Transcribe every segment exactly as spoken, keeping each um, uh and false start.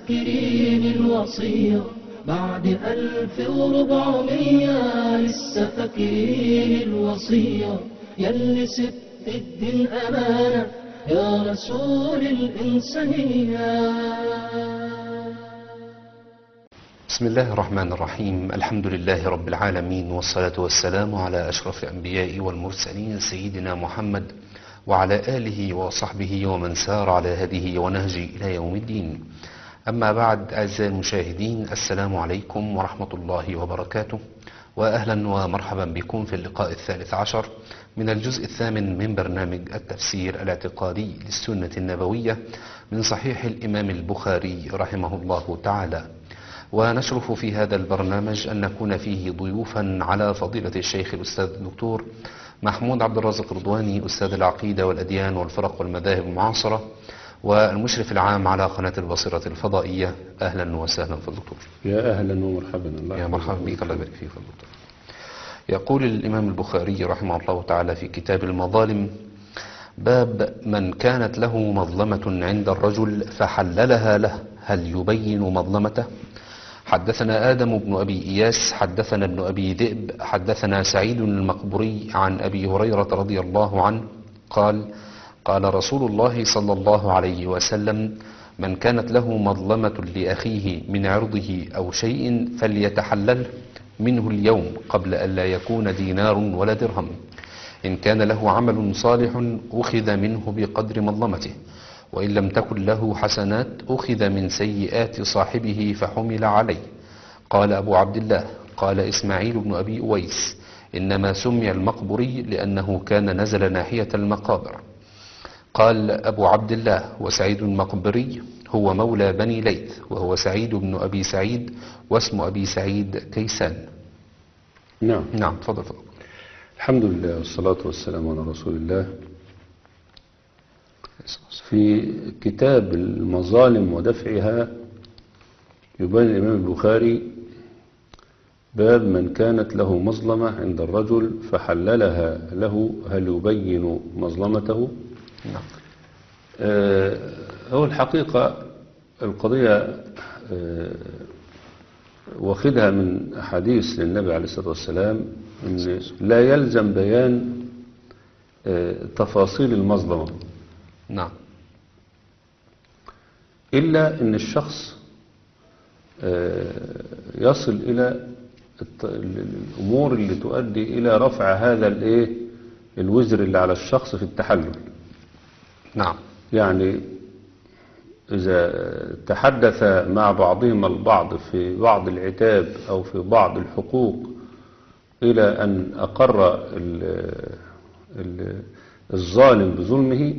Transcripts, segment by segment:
فاكرين الوصية بعد ألف وربعمية لسه فاكرين الوصية يلي سبت الدين أمانة يا رسول الإنسانية. بسم الله الرحمن الرحيم. الحمد لله رب العالمين، والصلاة والسلام على أشرف الأنبياء والمرسلين سيدنا محمد وعلى آله وصحبه ومن سار على هديه ونهجه إلى يوم الدين. أما بعد، أعزائي المشاهدين، السلام عليكم ورحمة الله وبركاته، وأهلا ومرحبا بكم في اللقاء الثالث عشر من الجزء الثامن من برنامج التفسير الاعتقادي للسنة النبوية من صحيح الإمام البخاري رحمه الله تعالى. ونشرف في هذا البرنامج أن نكون فيه ضيوفا على فضيلة الشيخ الأستاذ الدكتور محمود عبد الرازق رضواني، أستاذ العقيدة والأديان والفرق والمذاهب المعاصرة، والمشرف العام على قناة البصيرة الفضائية. أهلا وسهلا في الدكتور. يا أهلا ومرحبا. الله يا مرحبا بك، الله يبارك فيك الدكتور. يقول الإمام البخاري رحمه الله تعالى في كتاب المظالم: باب من كانت له مظلمة عند الرجل فحللها له، هل يبين مظلمته؟ حدثنا آدم بن أبي إياس حدثنا ابن أبي ذئب حدثنا سعيد المقبري عن أبي هريرة رضي الله عنه قال: قال رسول الله صلى الله عليه وسلم: من كانت له مظلمة لأخيه من عرضه أو شيء فليتحلل منه اليوم قبل أن لا يكون دينار ولا درهم. إن كان له عمل صالح أخذ منه بقدر مظلمته، وإن لم تكن له حسنات أخذ من سيئات صاحبه فحمل عليه. قال أبو عبد الله: قال إسماعيل بن أبي أويس: إنما سمي المقبري لأنه كان نزل ناحية المقابر. قال أبو عبد الله: وسعيد المقبري هو مولى بني ليث، وهو سعيد بن أبي سعيد، واسم أبي سعيد كيسان. نعم نعم، تفضل تفضل. الحمد لله والصلاة والسلام على رسول الله. في كتاب المظالم ودفعها يبين الإمام البخاري باب من كانت له مظلمة عند الرجل فحللها له، هل يبين مظلمته؟ نعم. آه هو الحقيقة القضية آه واخدها من حديث للنبي عليه الصلاة والسلام إن لا يلزم بيان آه تفاصيل المظلمة، نعم، إلا أن الشخص يصل إلى الأمور اللي تؤدي إلى رفع هذا الإيه الوزر اللي على الشخص في التحلل. نعم، يعني إذا تحدث مع بعضهم البعض في بعض العتاب أو في بعض الحقوق إلى أن أقر الظالم بظلمه،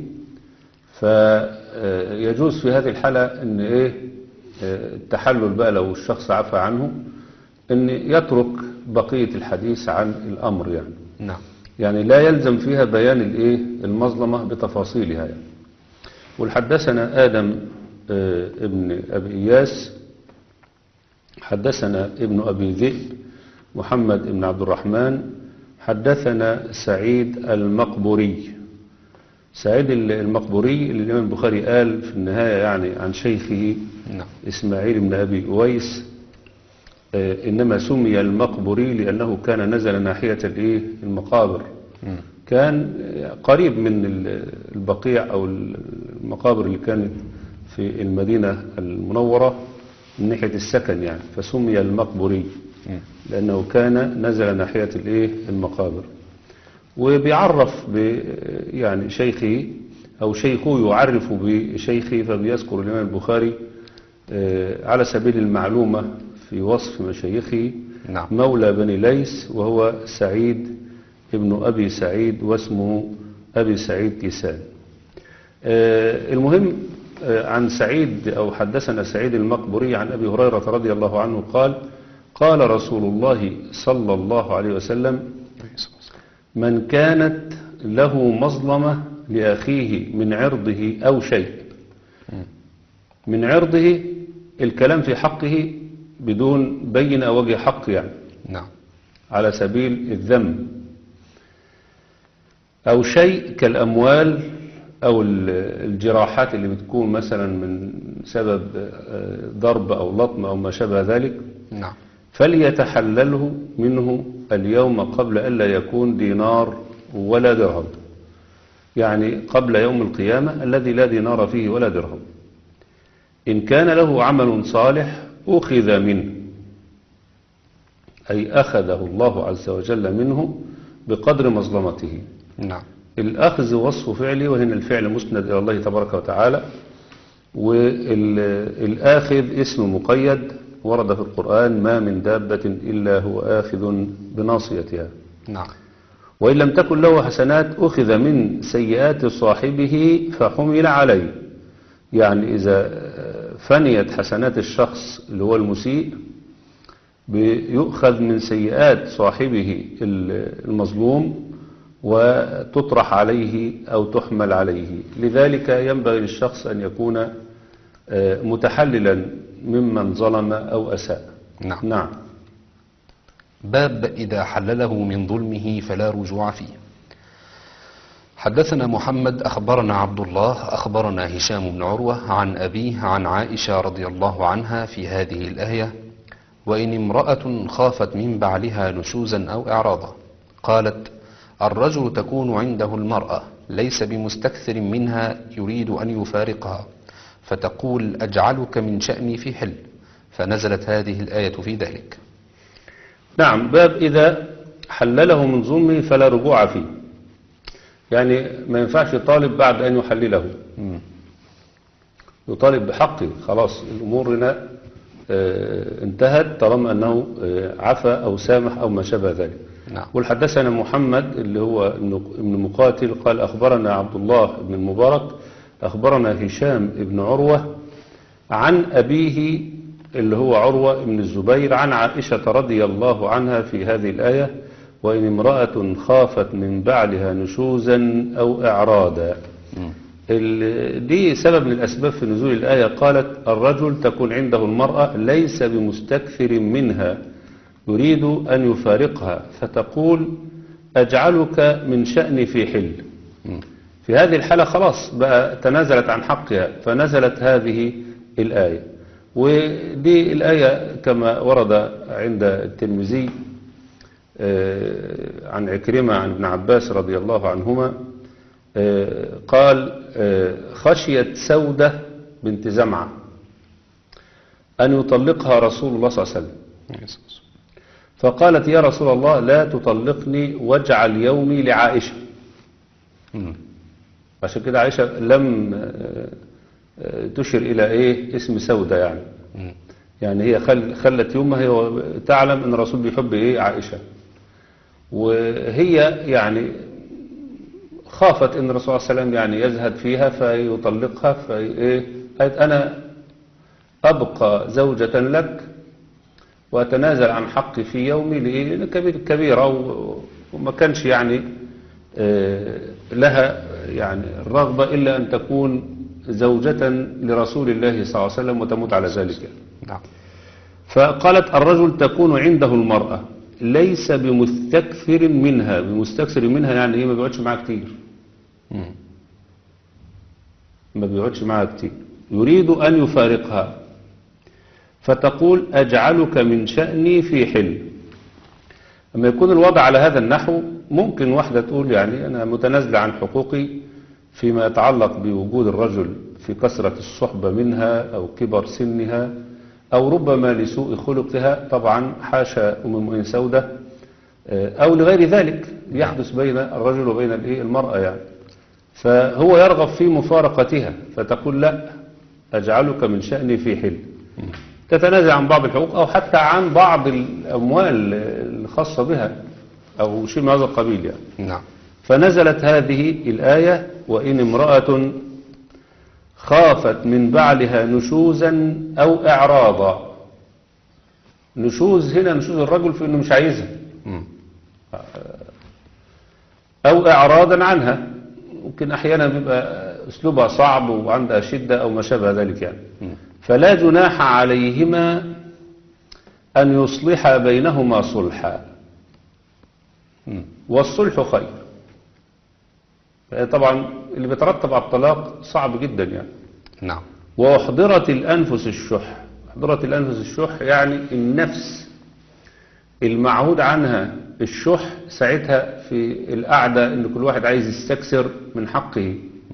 فيجوز في هذه الحالة ان ايه التحلل بقى لو الشخص عفى عنه، ان يترك بقية الحديث عن الامر. يعني نعم، يعني لا يلزم فيها بيان الايه المظلمة بتفاصيلها. يعني والحدثنا آدم ابن أبي إياس حدثنا ابن أبي ذئب محمد بن عبد الرحمن حدثنا سعيد المقبري. سعيد المقبري اللي الإمام البخاري قال في النهاية يعني عن شيخه نعم. إسماعيل بن أبي أويس آه إنما سمي المقبري لأنه كان نزل ناحية الإيه المقابر. م. كان قريب من البقيع أو المقابر اللي كانت في المدينة المنورة من ناحية السكن، يعني فسمي المقبري م. لأنه كان نزل ناحية الإيه المقابر. وبيعرف ب يعني شيخه أو شيخه يعرف بشيخه، فبيذكر الإمام البخاري على سبيل المعلومة في وصف مشايخه. نعم. مولى بني ليث وهو سعيد ابن أبي سعيد، واسمه أبي سعيد كيسان. المهم عن سعيد أو حدثنا سعيد المقبري عن أبي هريرة رضي الله عنه قال: قال رسول الله صلى الله عليه وسلم: من كانت له مظلمة لأخيه من عرضه أو شيء. من عرضه الكلام في حقه بدون بين وجه حق، يعني نعم، على سبيل الذم، أو شيء كالأموال أو الجراحات اللي بتكون مثلا من سبب آه، ضرب أو لطم أو ما شابه ذلك، نعم. فليتحلله منه اليوم قبل ألا يكون دينار ولا درهم، يعني قبل يوم القيامة الذي لا دينار فيه ولا درهم. إن كان له عمل صالح أخذ منه، أي أخذه الله عز وجل منه بقدر مظلمته. نعم. الأخذ وصف فعلي، وهنا الفعل مسند إلى الله تبارك وتعالى، والآخذ اسم مقيد ورد في القرآن: ما من دابة إلا هو آخذ بناصيتها. نعم. وإن لم تكن له حسنات أخذ من سيئات صاحبه فحمل عليه، يعني إذا فنيت حسنات الشخص اللي هو المسيء بيؤخذ من سيئات صاحبه المظلوم وتطرح عليه أو تحمل عليه. لذلك ينبغي للشخص أن يكون متحللا ممن ظلم أو أساء. نعم. نعم. باب إذا حلله من ظلمه فلا رجوع فيه. حدثنا محمد أخبرنا عبد الله أخبرنا هشام بن عروة عن أبيه عن عائشة رضي الله عنها في هذه الآية: وإن امرأة خافت من بعلها نشوزا أو إعراضا، قالت: الرجل تكون عنده المرأة ليس بمستكثر منها يريد أن يفارقها، فتقول: أجعلك من شأني في حل، فنزلت هذه الآية في ذلك. نعم. باب إذا حلله من ظلمه فلا رجوع فيه، يعني ما ينفعش يطالب بعد أن يحلله، يطالب بحقه. خلاص الأمور هنا اه انتهت طالما أنه اه عفى أو سامح أو ما شابه ذلك. نعم. والحدثنا محمد اللي هو ابن مقاتل قال: أخبرنا عبد الله بن المبارك أخبرنا هشام بن عروة عن أبيه اللي هو عروة بن الزبير عن عائشة رضي الله عنها في هذه الآية: وإن امرأة خافت من بعلها نشوزا أو إعرادا. دي سبب من الأسباب في نزول الآية. قالت: الرجل تكون عنده المرأة ليس بمستكثر منها يريد أن يفارقها، فتقول: أجعلك من شأني في حل. في هذه الحالة خلاص بقى تنازلت عن حقها، فنزلت هذه الآية. ودي الآية كما ورد عند الترمذي عن عكرمة عن ابن عباس رضي الله عنهما قال: خشيت سودة بنت زمعة أن يطلقها رسول الله صلى الله عليه وسلم، فقالت: يا رسول الله لا تطلقني واجعل يومي لعائشة. عشان كده عائشة لم تشر إلى إيه اسم سودة، يعني يعني هي خل خلت يومها، هي تعلم أن الرسول بيحب إيه عائشة، وهي يعني خافت أن الرسول صلى الله عليه وسلم يعني يزهد فيها فيطلقها، فإيه قالت: أنا أبقى زوجة لك وأتنازل عن حقي في يومي لإيه كبيرة، وما كانش يعني لها يعني الرغبة إلا أن تكون زوجة لرسول الله صلى الله عليه وسلم وتموت على ذلك. نعم. فقالت: الرجل تكون عنده المرأة ليس بمستكثر منها. بمستكثر منها يعني إيه؟ ما بيقعدش معها كتير، ما بيقعدش معها كتير، يريد أن يفارقها، فتقول: أجعلك من شأني في حل. لما يكون الوضع على هذا النحو ممكن واحدة تقول: يعني أنا متنازلة عن حقوقي فيما يتعلق بوجود الرجل في كثرة الصحبة منها أو كبر سنها أو ربما لسوء خلقها، طبعا حاشا أم المؤمنين سودة، أو لغير ذلك يحدث بين الرجل وبين المرأة يعني، فهو يرغب في مفارقتها، فتقول: لا أجعلك من شأني في حل، تتنازع عن بعض الحقوق أو حتى عن بعض الأموال الخاصة بها أو شيء من هذا القبيل يعني. نعم. فنزلت هذه الآية: وإن امرأة خافت من بعلها نشوزا أو إعراضا. نشوز هنا نشوز الرجل في أنه مش عايزها، أو إعراضا عنها، ممكن أحيانا بيبقى أسلوبها صعب وعندها شدة أو ما شابه ذلك يعني. فلا جناح عليهما أن يصلح بينهما صلحا، والصلح خير. طبعا اللي بيترتب على الطلاق صعب جدا يعني. نعم. وأحضرت الأنفس الشح. أحضرت الأنفس الشح يعني النفس المعهود عنها الشح ساعتها في القعدة إن كل واحد عايز يستكثر من حقه.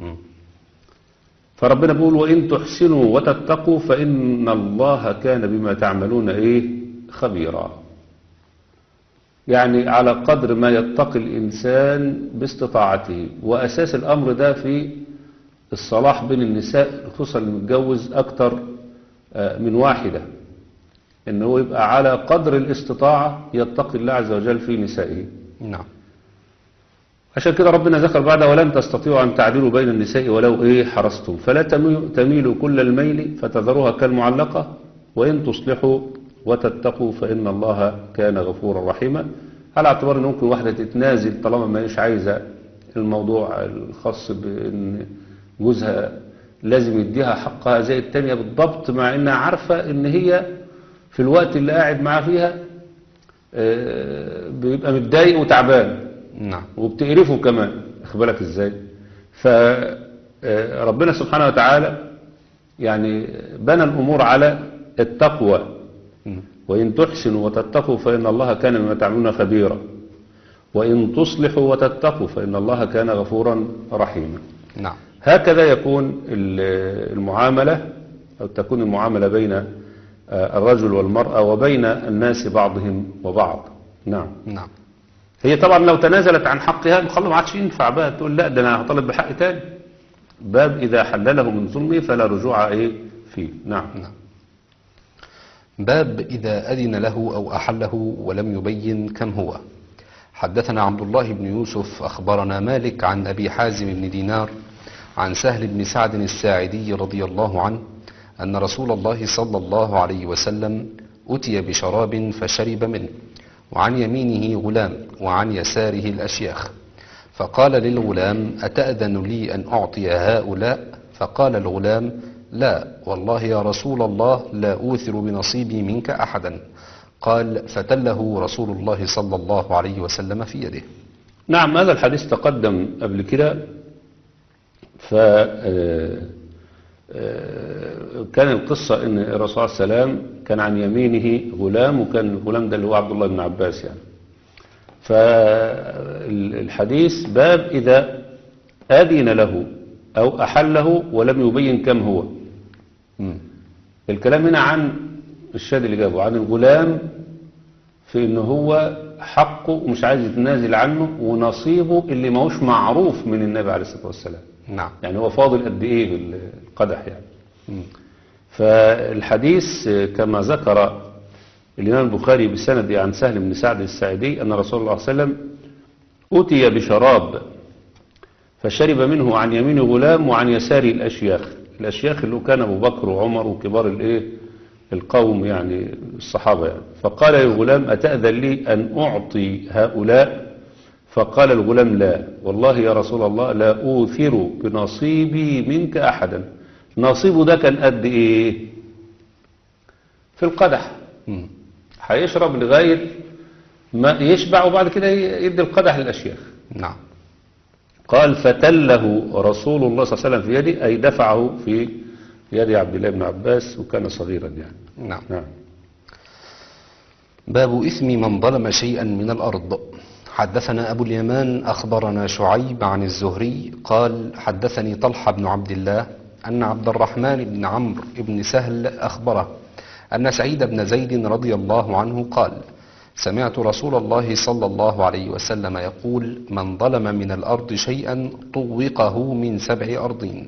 فربنا بيقول وإن تحسنوا وتتقوا فإن الله كان بما تعملون إيه خبيرا. يعني على قدر ما يتقي الإنسان باستطاعته. وأساس الأمر ده في الصلاح بين النساء خصوصا المتجوز أكتر من واحدة، إن هو يبقى على قدر الاستطاعة يتقي الله عز وجل في نسائه. نعم. عشان كده ربنا ذكر بعد ولن تستطيعوا أن تعدلوا بين النساء ولو إيه حرصتم فلا تميلوا كل الميل فتذروها كالمعلقة وإن تصلحوا وتتقوا فإن الله كان غفورا رحيما. على اعتبار أن ممكن واحدة تتنازل طالما ما هيش عايزة الموضوع الخاص بأن جوزها لازم يديها حقها زي التانية بالضبط، مع أنها عارفة أن هي في الوقت اللي قاعد معاه فيها بيبقى متضايق وتعبان. نعم. وبتقرفه كمان، اخبرك ازاي. فربنا سبحانه وتعالى يعني بنى الأمور على التقوى. وإن تحسنوا وتتقوا فإن الله كان بما تعملون خبيرا وإن تصلحوا وتتقوا فإن الله كان غفورا رحيما. نعم. هكذا يكون المعاملة أو تكون المعاملة بين الرجل والمرأة وبين الناس بعضهم وبعض. نعم. نعم. هي طبعا لو تنازلت عن حقها خلاص ما عادش ينفع بقى تقول لا ده انا هطالب بحق تاني. باب اذا حلله من ظلمه فلا رجوع ايه فيه. نعم. نعم. باب اذا اذن له او احله ولم يبين كم هو. حدثنا عبد الله بن يوسف اخبرنا مالك عن ابي حازم بن دينار عن سهل بن سعد الساعدي رضي الله عنه ان رسول الله صلى الله عليه وسلم اتي بشراب فشرب منه وعن يمينه غلام وعن يساره الأشياخ فقال للغلام أتأذن لي أن أعطي هؤلاء؟ فقال الغلام لا والله يا رسول الله لا أوثر بنصيبي منك أحدا. قال فتله رسول الله صلى الله عليه وسلم في يده. نعم. هذا الحديث تقدم قبل كده. ف كان القصة ان الرسول صلى الله عليه وسلم كان عن يمينه غلام وكان الغلام ده اللي هو عبد الله بن عباس يعني. فالحديث باب إذا أذن له أو أحله ولم يبين كم هو. م. الكلام هنا عن الشاهد اللي جابه عن الغلام في ان هو حقه ومش عايز يتنازل عنه ونصيبه اللي ماهوش معروف من النبي عليه الصلاة والسلام. نعم. يعني هو فاضل قد ايه القدح يعني. م. فالحديث كما ذكر الإمام البخاري بسند عن سهل بن سعد الساعدي أن رسول الله صلى الله عليه وسلم أتي بشراب فشرب منه عن يمين غلام وعن يساره الأشياخ. الأشياخ اللي كان أبو بكر وعمر وكبار الايه القوم يعني الصحابة يعني. فقال للغلام أتأذن لي أن أعطي هؤلاء؟ فقال الغلام لا والله يا رسول الله لا أوثر بنصيبي منك أحدا. نصيبه ده كان قد إيه في القدح؟ م. هيشرب لغاية ما يشبع وبعد كده يدي القدح للأشياخ. نعم. قال فتله رسول الله صلى الله عليه وسلم في يدي أي دفعه في يد عبد الله بن عباس وكان صغيرا يعني. نعم. نعم. باب إثم من ظلم شيئا من الأرض. حدثنا أبو اليمان أخبرنا شعيب عن الزهري قال حدثني طلحة بن عبد الله أن عبد الرحمن بن عمرو بن سهل أخبره أن سعيد بن زيد رضي الله عنه قال سمعت رسول الله صلى الله عليه وسلم يقول من ظلم من الأرض شيئا طوقه من سبع أرضين.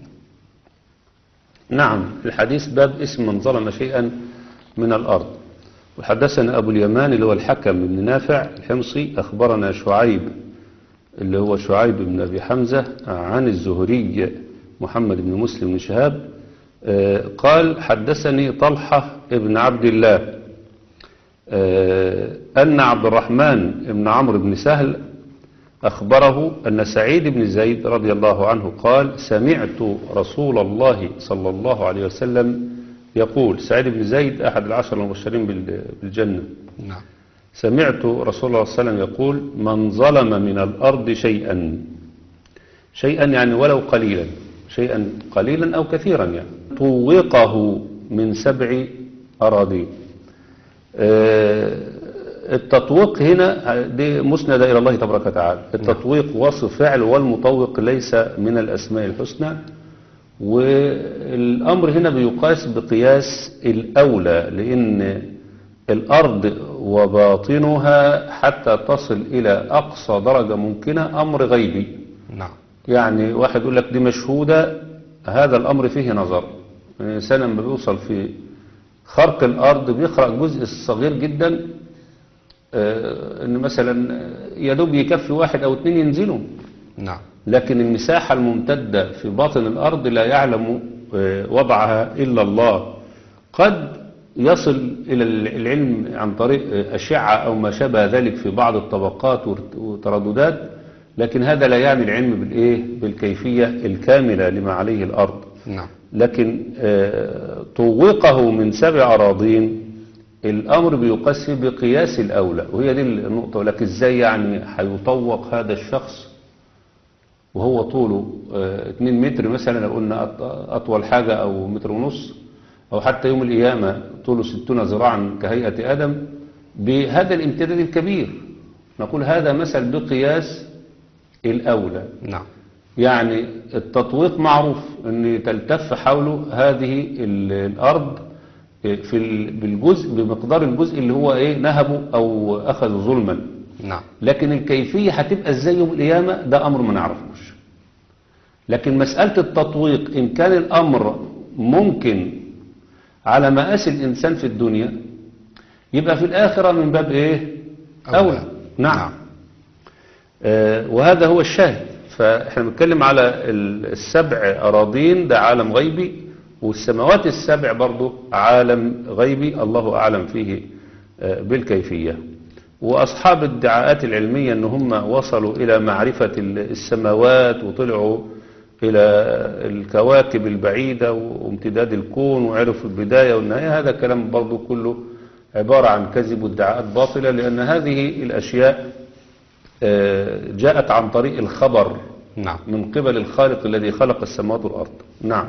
نعم. الحديث باب اسم من ظلم شيئا من الأرض. وحدثنا أبو اليمان اللي هو الحكم بن نافع الحمصي أخبرنا شعيب اللي هو شعيب بن أبي حمزة عن الزهري محمد بن مسلم بن شهاب قال حدثني طلحة بن عبد الله أن عبد الرحمن بن عمرو بن سهل أخبره أن سعيد بن زيد رضي الله عنه قال سمعت رسول الله صلى الله عليه وسلم يقول. سعيد بن زيد أحد العشر المبشرين بالجنة. نعم. سمعت رسول الله صلى الله عليه وسلم يقول من ظلم من الأرض شيئا شيئا يعني ولو قليلا شيئا قليلا أو كثيرا يعني طوقه من سبع أراضين. التطويق هنا دي مسندة إلى الله تبارك وتعالى. التطويق وصف فعل، والمطوق ليس من الأسماء الحسنى. والأمر هنا بيقاس بقياس الأولى، لأن الأرض وباطنها حتى تصل إلى أقصى درجة ممكنة أمر غيبي. نعم. يعني واحد يقول لك دي مشهودة، هذا الأمر فيه نظر. الإنسان لما بيوصل في خرق الأرض بيخرق جزء صغير جدا، آه إن مثلا يدوب يكفي واحد أو اتنين ينزلوا. نعم. لكن المساحة الممتدة في باطن الأرض لا يعلم آه وضعها إلا الله. قد يصل إلى العلم عن طريق أشعة أو ما شابه ذلك في بعض الطبقات وترددات، لكن هذا لا يعني العلم بالإيه؟ بالكيفية الكاملة لما عليه الأرض. نعم. لكن آه طوقه من سبع أراضين، الأمر بيقاس بقياس الأولى، وهي دي النقطة. ولكن إزاي يعني هيطوق هذا الشخص وهو طوله آه اتنين متر مثلا، لو قلنا أطول حاجة، أو متر ونص، أو حتى يوم القيامة طوله ستون ذراعا كهيئة آدم، بهذا الامتداد الكبير؟ نقول هذا مثل بقياس الأولى. نعم. يعني التطويق معروف أن تلتف حوله هذه الأرض في بالجزء بمقدار الجزء اللي هو إيه نهبه أو أخذ ظلما. نعم. لكن الكيفية هتبقى إزاي يوم القيامة ده أمر ما نعرفوش. لكن مسألة التطويق إن كان الأمر ممكن على مقاس الإنسان في الدنيا، يبقى في الآخرة من باب إيه أولى. نعم, نعم. آه وهذا هو الشاهد. فإحنا بنتكلم على السبع أراضين، ده عالم غيبي، والسماوات السبع برضو عالم غيبي الله أعلم فيه آه بالكيفية. وأصحاب الادعاءات العلمية أن هم وصلوا إلى معرفة السماوات وطلعوا إلى الكواكب البعيدة وامتداد الكون وعرفوا البداية والنهاية، هذا كلام برضو كله عبارة عن كذب وادعاءات باطلة، لأن هذه الأشياء جاءت عن طريق الخبر. نعم. من قبل الخالق الذي خلق السماوات والأرض. نعم.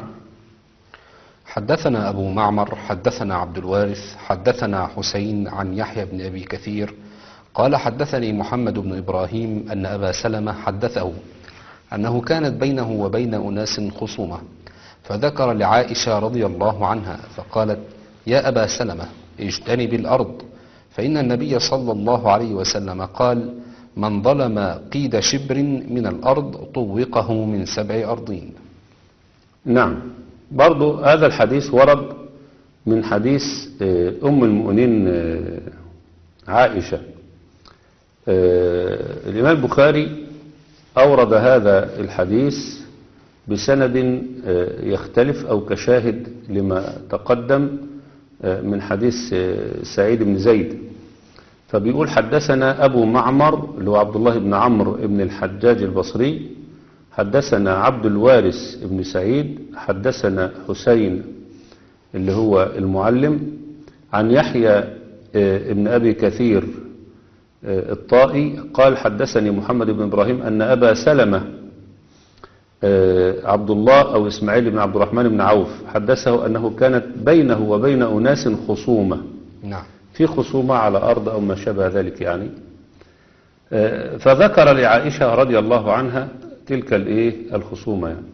حدثنا أبو معمر حدثنا عبد الوارث حدثنا حسين عن يحيى بن أبي كثير قال حدثني محمد بن إبراهيم أن أبا سلمة حدثه أنه كانت بينه وبين أناس خصومة، فذكر لعائشة رضي الله عنها فقالت: يا أبا سلمة اجتنب الأرض، فإن النبي صلى الله عليه وسلم قال: من ظلم قيد شبر من الأرض طوقه من سبع أرضين. نعم. برضو هذا الحديث ورد من حديث أم المؤمنين عائشة. الإمام البخاري أورد هذا الحديث بسند يختلف أو كشاهد لما تقدم من حديث سعيد بن زيد. فبيقول: حدثنا أبو معمر اللي هو عبد الله بن عمرو بن الحجاج البصري، حدثنا عبد الوارث بن سعيد، حدثنا حسين اللي هو المعلم، عن يحيى بن أبي كثير الطائي قال: حدثني محمد بن إبراهيم أن أبا سلمة عبد الله أو إسماعيل بن عبد الرحمن بن عوف حدثه أنه كانت بينه وبين أناس خصومة. نعم. في خصومة على أرض أو ما شابه ذلك يعني. فذكر لعائشة رضي الله عنها تلك الإيه الخصومة يعني.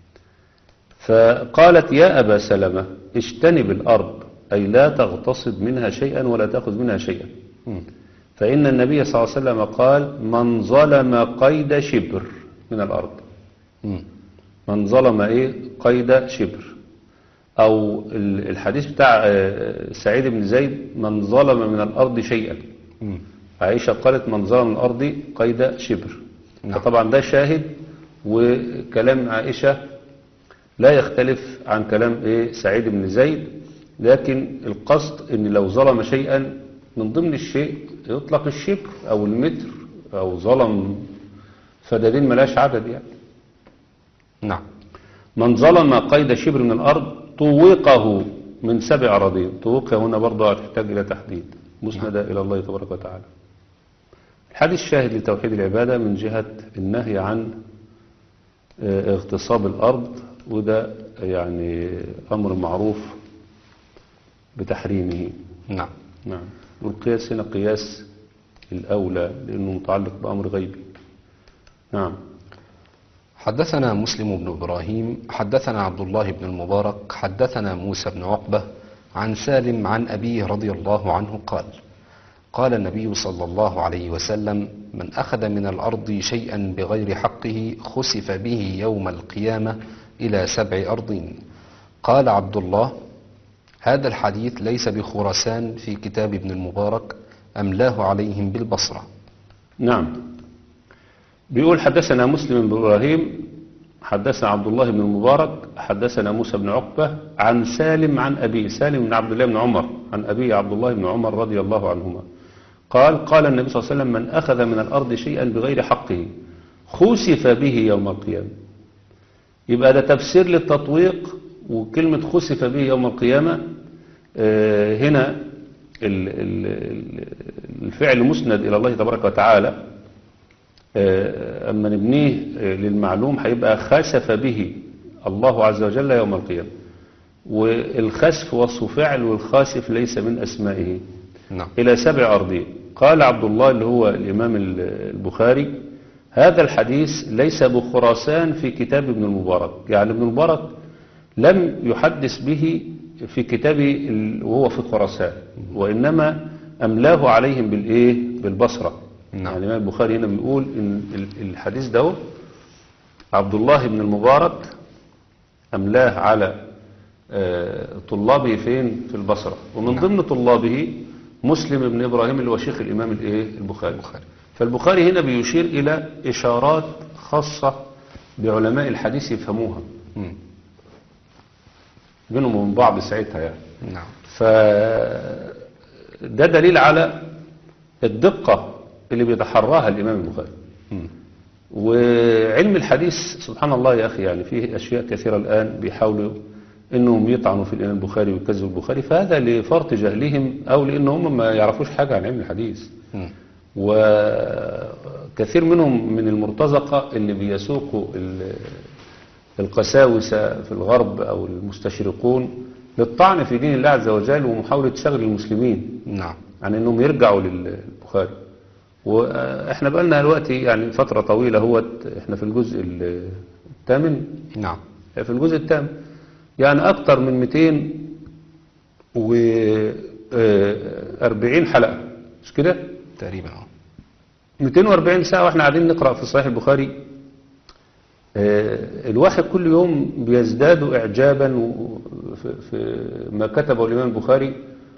فقالت: يا أبا سلمة اجتنب الأرض، أي لا تغتصب منها شيئا ولا تأخذ منها شيئا. م. فإن النبي صلى الله عليه وسلم قال: من ظلم قيد شبر من الأرض. م. من ظلم إيه قيد شبر. أو الحديث بتاع سعيد بن زيد: من ظلم من الأرض شيئا. م. عائشة قالت: من ظلم من الأرض قيد شبر. نعم. فطبعا ده شاهد، وكلام عائشة لا يختلف عن كلام إيه سعيد بن زيد، لكن القصد إن لو ظلم شيئا من ضمن الشيء يطلق الشبر أو المتر أو ظلم، فدادين ملاش عدد يعني. نعم. من ظلم قيد شبر من الأرض طوقه من سبع أراضين. طوقه هنا برضه تحتاج إلى تحديد، مسندة إلى الله تبارك وتعالى. الحديث شاهد لتوحيد العبادة من جهة النهي عن اغتصاب الأرض وده يعني أمر معروف بتحريمه. نعم. نعم. والقياس هنا قياس الأولى لأنه متعلق بأمر غيبي. نعم. حدثنا مسلم بن إبراهيم حدثنا عبد الله بن المبارك حدثنا موسى بن عقبة عن سالم عن أبيه رضي الله عنه قال قال النبي صلى الله عليه وسلم من أخذ من الأرض شيئا بغير حقه خسف به يوم القيامة إلى سبع أرضين. قال عبد الله هذا الحديث ليس بخراسان في كتاب ابن المبارك أملاه عليهم بالبصرة. نعم. بيقول حدثنا مسلم بن إبراهيم حدثنا عبد الله بن المبارك حدثنا موسى بن عقبة عن سالم عن أبيه سالم بن عبد الله بن عمر عن أبيه عبد الله بن عمر رضي الله عنهما قال قال النبي صلى الله عليه وسلم من أخذ من الأرض شيئا بغير حقه خسف به يوم القيامة. يبقى ده تفسير للتطويق، وكلمة خسف به يوم القيامة هنا الفعل مسند إلى الله تبارك وتعالى، أما نبنيه للمعلوم هيبقى خسف به الله عز وجل يوم القيامة، والخسف وصف فعل والخاسف ليس من أسمائه. نعم. إلى سبع أرضين. قال عبد الله اللي هو الإمام البخاري هذا الحديث ليس بخراسان في كتاب ابن المبارك، يعني ابن المبارك لم يحدث به في كتابه وهو في خراسان، وإنما أملاه عليهم بالإيه؟ بالبصرة. نعم. يعني الإمام البخاري هنا بيقول إن الحديث ده عبد الله بن المبارك أملاه على طلابه فين؟ في البصرة، ومن نعم. ضمن طلابه مسلم بن إبراهيم اللي هو شيخ الإمام الإيه؟ البخاري. البخاري. فالبخاري هنا بيشير إلى إشارات خاصة بعلماء الحديث يفهموها مم. بينهم ومن بعض ساعتها يعني. نعم. فده دليل على الدقة اللي بيتحراها الإمام البخاري. مم. وعلم الحديث سبحان الله يا أخي، يعني فيه أشياء كثيرة الآن بيحاولوا إنهم يطعنوا في الإمام البخاري ويكذبوا البخاري، فهذا لفرط جهلهم أو لأنهم ما يعرفوش حاجة عن علم الحديث. مم. وكثير منهم من المرتزقة اللي بيسوقوا القساوسة في الغرب أو المستشرقون للطعن في دين الله عز وجل ومحاولة شغل المسلمين نعم. عن أنهم يرجعوا للبخاري. وإحنا بقالنا دلوقتي يعني فترة طويلة، هو إحنا في الجزء الثامن. نعم. في الجزء الثامن يعني أكتر من مئتين وأربعين حلقة، مش كده؟ تقريبا. مئتين وأربعين ساعة واحنا قاعدين نقرأ في صحيح البخاري. الواحد كل يوم بيزداد إعجابا في ما كتبه الإمام البخاري،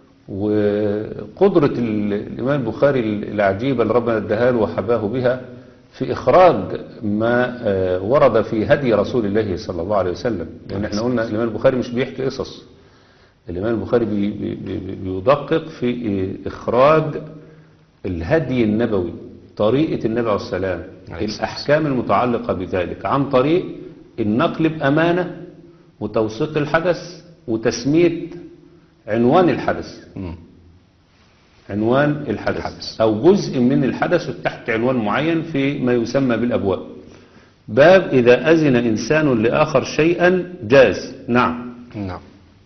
وقدرة الإمام البخاري العجيبة اللي ربنا اداها له وحباه بها في إخراج ما ورد في هدي رسول الله صلى الله عليه وسلم. لأن احنا قلنا الإمام البخاري مش بيحكي قصص، الإمام البخاري بي بي بي بيدقق في إخراج الهدي النبوي، طريقة النبي عليه السلام، الأحكام المتعلقة بذلك، عن طريق النقل بأمانة وتوثيق الحدث وتسمية عنوان الحدث. مم. عنوان الحدث. الحدث أو جزء من الحدث تحت عنوان معين في ما يسمى بالأبواب. باب إذا أذن إنسان لآخر شيئا جاز. نعم. نعم.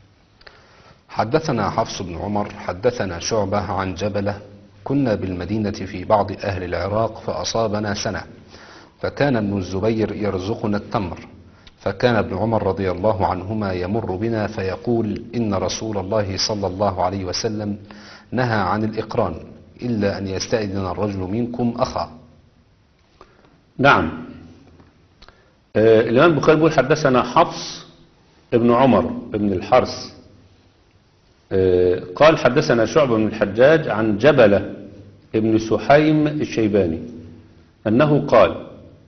حدثنا حفص بن عمر حدثنا شعبة عن جبلة كنا بالمدينة في بعض أهل العراق فأصابنا سنة، فكان ابن الزبير يرزقنا التمر، فكان ابن عمر رضي الله عنهما يمر بنا فيقول إن رسول الله صلى الله عليه وسلم نهى عن الإقران إلا أن يستأذن الرجل منكم أخاه. نعم. آه الإمام البخاري بيقول حدثنا حفص ابن عمر ابن الحرس آه قال حدثنا شعبة بن الحجاج عن جبلة ابن سحيم الشيباني أنه قال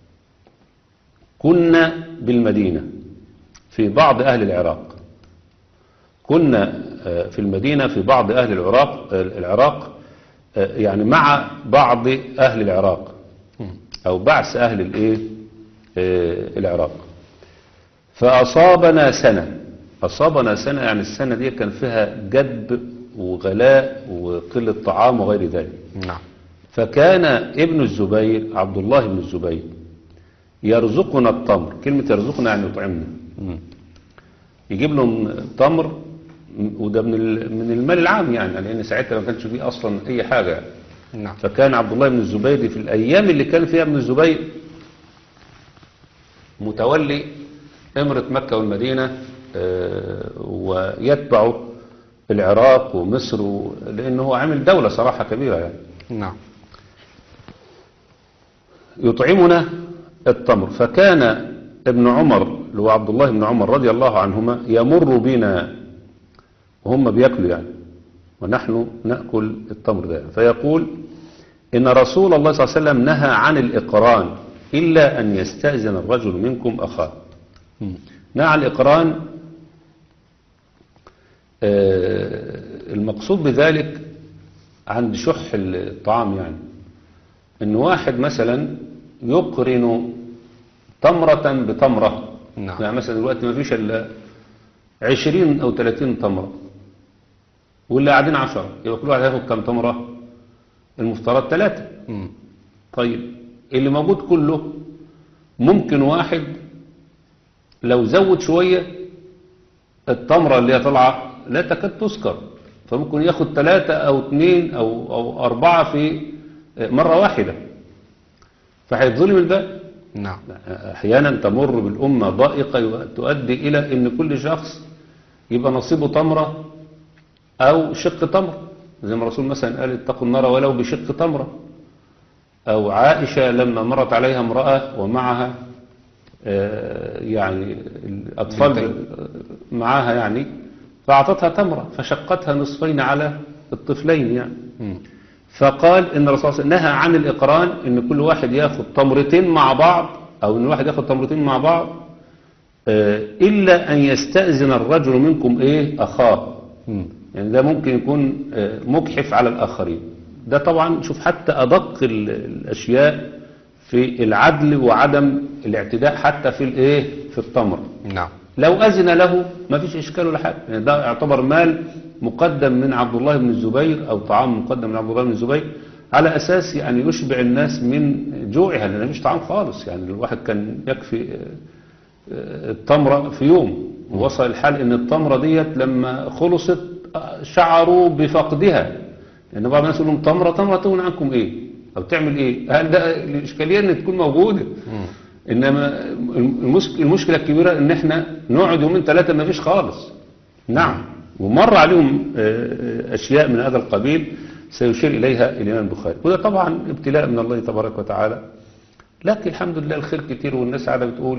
كنا بالمدينة في بعض أهل العراق كنا في المدينة في بعض أهل العراق العراق يعني مع بعض أهل العراق أو بعث أهل الإيه العراق، فأصابنا سنة. أصابنا سنة يعني السنة دي كان فيها جدب وغلاء وقلة طعام وغير ذلك. نعم. فكان ابن الزبير عبد الله بن الزبير يرزقنا التمر. كلمة يرزقنا يعني يطعمنا. مم. يجيب لهم تمر، وده من ال- من المال العام يعني، لان ساعتها ما كانش فيه اصلا اي حاجه. نعم. فكان عبد الله بن الزبير في الايام اللي كان فيها ابن الزبير متولي امرة مكة والمدينة، آه، ويتبع العراق ومصر، و- لانه هو عامل دولة صراحة كبيرة يعني. نعم. يطعمنا التمر. فكان ابن عمر اللي هو عبد الله بن عمر رضي الله عنهما يمر بنا وهم بياكلوا يعني، ونحن نأكل التمر ده، فيقول إن رسول الله صلى الله عليه وسلم نهى عن الإقران إلا أن يستأذن الرجل منكم أخاه. مم. نهى عن الإقران، آه، المقصود بذلك عند شح الطعام يعني، إن واحد مثلا يقرن تمرة بتمرة. نعم. يعني مثلا دلوقتي ما فيش إلا عشرين أو ثلاثين تمرة، واللي قاعدين عشرة، يبقى كل واحد هياخد كم تمرة؟ المفترض ثلاثة. مم. طيب اللي موجود كله ممكن واحد لو زود شوية التمرة اللي هي طالعة لا تكاد تذكر، فممكن ياخد ثلاثة أو اثنين أو أو أربعة في مرة واحدة، فهيتظلم الباقي. نعم. أحيانا تمر بالأمة ضائقة تؤدي إلى أن كل شخص يبقى نصيبه تمرة أو شق تمرة، زي ما الرسول مثلا قال اتقوا النار ولو بشق تمرة. أو عائشة لما مرت عليها امرأة ومعها آه، يعني الأطفال بنتين. معها يعني، فأعطتها تمرة فشقتها نصفين على الطفلين يعني. مم. فقال إن الرسول صلى الله عليه وسلم نهى عن الإقران، إن كل واحد ياخد تمرتين مع بعض، أو إن واحد ياخد تمرتين مع بعض، آه، إلا أن يستأذن الرجل منكم إيه أخاه. مم. يعني ده ممكن يكون آه، مجحف على الآخرين. ده طبعا شوف حتى أدق ال- الأشياء في العدل وعدم الاعتداء حتى في الإيه في التمر. نعم. لو أذن له ما فيش إشكال ولا حاجة، يعني ده يعتبر مال مقدم من عبد الله بن الزبير، أو طعام مقدم من عبد الله بن الزبير على أساس يعني يشبع الناس من جوعها، لأن مفيش طعام خالص يعني. الواحد كان يكفي آه، آه، التمرة في يوم، ووصل الحال إن التمرة ديت لما خلصت آه، شعروا بفقدها، لأن بعض الناس يقول لهم تمرة تمرة تغني عنكم إيه أو تعمل إيه؟ هل ده الإشكالية إن تكون موجودة؟ مم. إنما المس- المشكلة الكبيرة إن إحنا نقعد يومين ثلاثة ما فيش خالص. نعم. ومر عليهم آه، أشياء من هذا القبيل سيشير إليها الإمام البخاري، وده طبعا ابتلاء من الله تبارك وتعالى. لكن الحمد لله الخير كتير، والناس قاعدة بتقول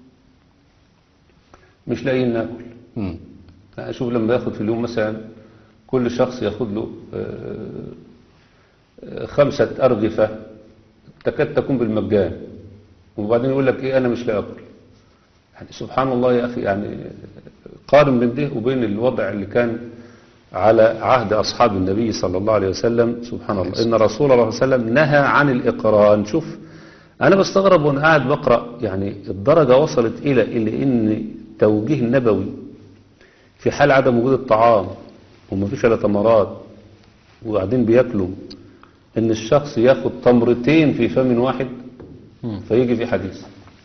مش لاقيين ناكل. مم. أشوف لما ياخد في اليوم مثلا كل شخص ياخد له آه، آه، خمسة أرغفة تكاد تكون بالمجان، وبعدين يقول لك إيه أنا مش لاقي أكل. يعني سبحان الله يا أخي، يعني قارن بين ده وبين الوضع اللي كان على عهد أصحاب النبي صلى الله عليه وسلم. سبحان الله، إن رسول الله صلى الله عليه وسلم نهى عن الإقران. شوف أنا بستغرب وأنا قاعد بقرأ، يعني الدرجة وصلت إلى إلى إن توجيه النبوي في حال عدم وجود الطعام وما فيش إلا تمرات وقاعدين بياكلوا، إن الشخص ياخد تمرتين في فم واحد. مم. فيجي في حديث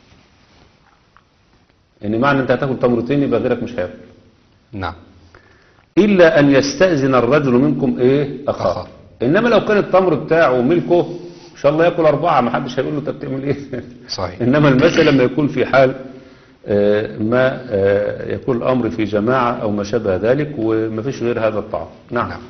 إن معنى أنت هتاكل تمرتين يبقى غيرك مش هياكل. نعم. إلا أن يستأذن الرجل منكم إيه أخاه. أخاه. إنما لو كان التمر بتاعه ملكه إن شاء الله ياكل أربعة، ما حدش هيقول له أنت بتعمل إيه. صحيح. إنما المسألة لما يكون في حال آه، ما آه، يكون الأمر في جماعة أو ما شابه ذلك وما فيش غير هذا الطعام. نعم. نعم.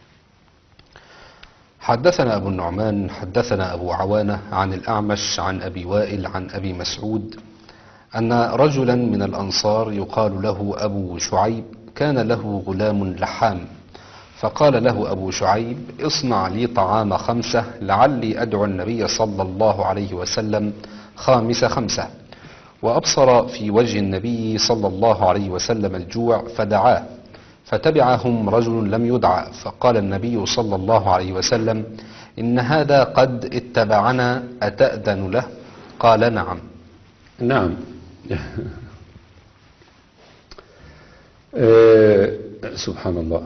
حدثنا أبو النعمان حدثنا أبو عوانة عن الأعمش عن أبي وائل عن أبي مسعود أن رجلا من الأنصار يقال له أبو شعيب كان له غلام لحام، فقال له أبو شعيب اصنع لي طعام خمسة لعلي أدعو النبي صلى الله عليه وسلم خامس خمسة. وأبصر في وجه النبي صلى الله عليه وسلم الجوع فدعاه، فتبعهم رجل لم يدع، فقال النبي صلى الله عليه وسلم إن هذا قد اتبعنا أتأذن له؟ قال نعم. نعم. آه، سبحان الله.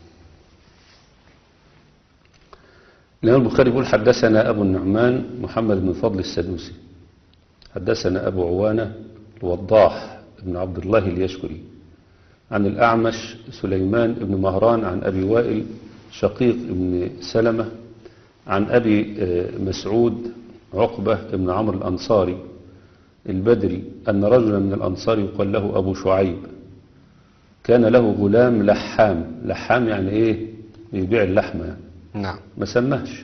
الإمام البخاري يقول حدثنا أبو النعمان محمد بن فضل السدوسي، حدثنا أبو عوانة الوضاح بن عبد الله اليشكري عن الأعمش سليمان بن مهران عن أبي وائل شقيق بن سلمة عن أبي مسعود عقبة بن عمرو الأنصاري البدري أن رجلا من الأنصار يقال له أبو شعيب كان له غلام لحام. لحام يعني إيه؟ يبيع اللحمة يعني. نعم. ما سماش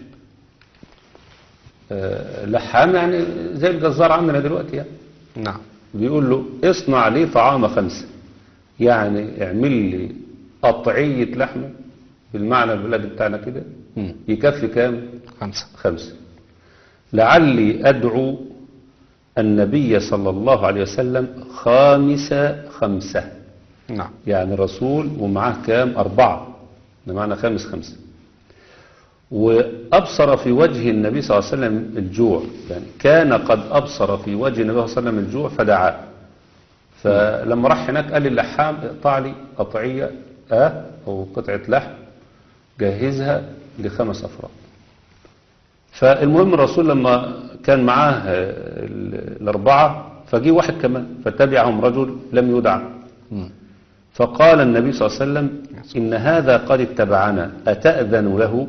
آه لحام يعني زي الجزار عندنا دلوقتي يعني. نعم. بيقول له اصنع لي طعام خمسة، يعني اعمل لي قطعية لحمة بالمعنى البلد بتاعنا كده مم. يكفي كام؟ خمسة. خمسة لعلي أدعو النبي صلى الله عليه وسلم خامس خمسة. نعم. يعني الرسول ومعاه كام؟ أربعة، ده معنى خامس خمسة. وأبصر في وجه النبي صلى الله عليه وسلم الجوع، يعني كان قد أبصر في وجه النبي صلى الله عليه وسلم الجوع فدعاه. فلما راح هناك قال للحام اقطع لي قطعية آه أو قطعة لحم جهزها لخمس أفراد. فالمهم الرسول لما كان معاه الأربعة فجي واحد كمان فتبعهم رجل لم يدع. فقال النبي صلى الله عليه وسلم إن هذا قد اتبعنا أتأذن له؟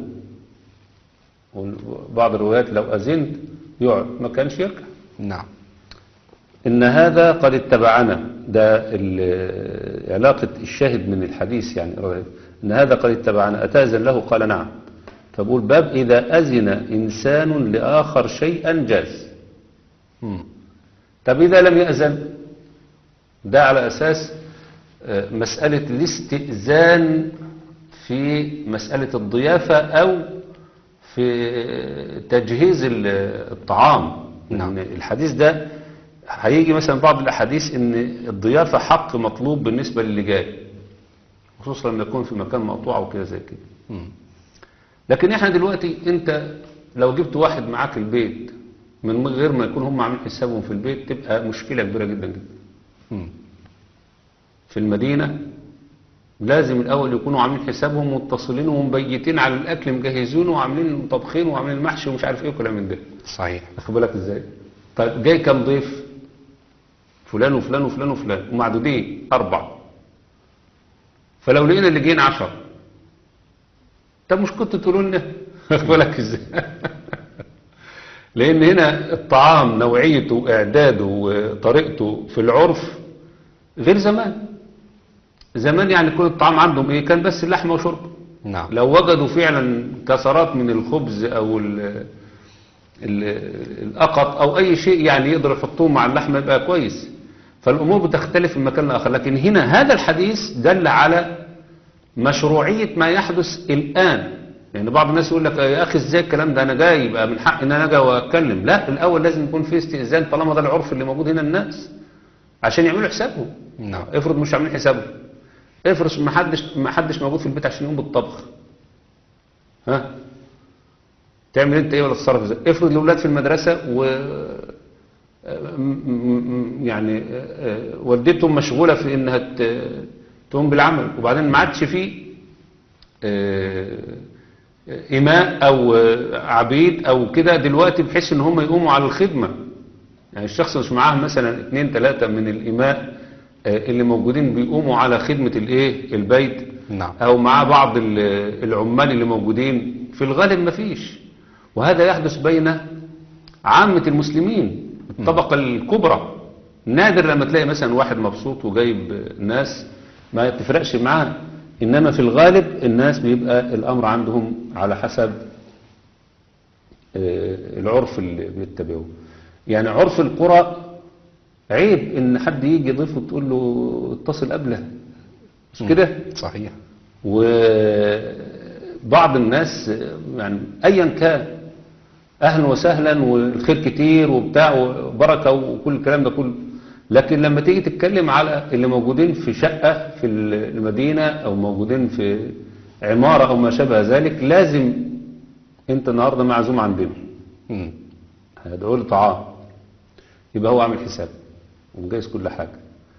بعض الروايات لو أذنت يقعد، ما كانش يركع. نعم. إن هذا قد اتبعنا، ده علاقة الشاهد من الحديث يعني. إن هذا قد اتبعنا أتأذن له؟ قال نعم. فبقول باب إذا أذن إنسان لآخر شيئا جاز. طب إذا لم يأذن، ده على أساس مسألة الاستئذان في مسألة الضيافة أو في تجهيز الطعام. نعم. الحديث ده هيجي مثلا بعض الأحاديث إن الضيافة حق مطلوب بالنسبة للي جاي، خصوصا لما يكون في مكان مقطوع وكده زي كده. لكن احنا دلوقتي انت لو جبت واحد معاك البيت من غير ما يكون هم عاملين حسابهم في البيت تبقى مشكلة كبيرة جدا جدا. مم. في المدينة لازم الأول يكونوا عاملين حسابهم متصلين ومبيتين على الأكل مجهزينه وعاملين طبخين وعاملين محشي ومش عارف ايه وكلام من ده. صحيح. أخد بالك ازاي؟ طيب جاي كم ضيف؟ فلان وفلان وفلان وفلان ومعدودين أربعة. فلو لقينا اللي جايين عشرة، طب مش كنت تقولوا لنا؟ أخد بالك ازاي؟ لأن هنا الطعام نوعيته وإعداده وطريقته في العرف غير زمان. زمان يعني كل الطعام عندهم ايه؟ كان بس اللحمة وشرب. نعم. لو وجدوا فعلا كسرات من الخبز او ال ال الأقط او اي شيء يعني يقدر يحطوه مع اللحمة يبقى كويس. فالامور بتختلف من مكان لاخر. لكن هنا هذا الحديث دل على مشروعية ما يحدث الآن. لأن يعني بعض الناس يقول لك يا أخي ازاي الكلام ده، أنا جاي يبقى من حق إن أنا أجي وأتكلم. لا، الأول لازم يكون في استئذان طالما ده العرف اللي موجود هنا الناس عشان يعملوا حسابهم. نعم. افرض مش عاملين حسابهم، افرض ما حدش ما حدش موجود في البيت عشان يقوم بالطبخ، ها تعمل انت ايه ولا تتصرف ازاي؟ افرض الاولاد في المدرسه و يعني والدتهم مشغوله في انها تقوم بالعمل وبعدين ما عادش فيه إماء أو عبيد أو كده دلوقتي بحيث إن هم يقوموا على الخدمة. يعني الشخص مش معاه مثلا اثنين ثلاثة من الإماء اللي موجودين بيقوموا على خدمة الإيه البيت. نعم. أو معاه بعض العمال اللي موجودين، في الغالب ما فيش. وهذا يحدث بين عامة المسلمين الطبقة الكبرى. نادر لما تلاقي مثلا واحد مبسوط وجايب ناس ما تفرقش معاه. إنما في الغالب الناس بيبقى الأمر عندهم على حسب العرف اللي بيتبعوه. يعني عرف القرى عيب إن حد يجي يضيف وتقول له اتصل قبله، مش كده؟ صحيح. وبعض الناس يعني أيا كان أهلا وسهلا والخير كتير وبتاع وبركة وكل الكلام ده كله، لكن لما تيجي تتكلم على اللي موجودين في شقة في المدينة أو موجودين في عمارة أو ما شابه ذلك، لازم أنت النهاردة معزوم عندنا هدعوا له طعام، يبقى هو عامل حساب ومجهز كل حاجة.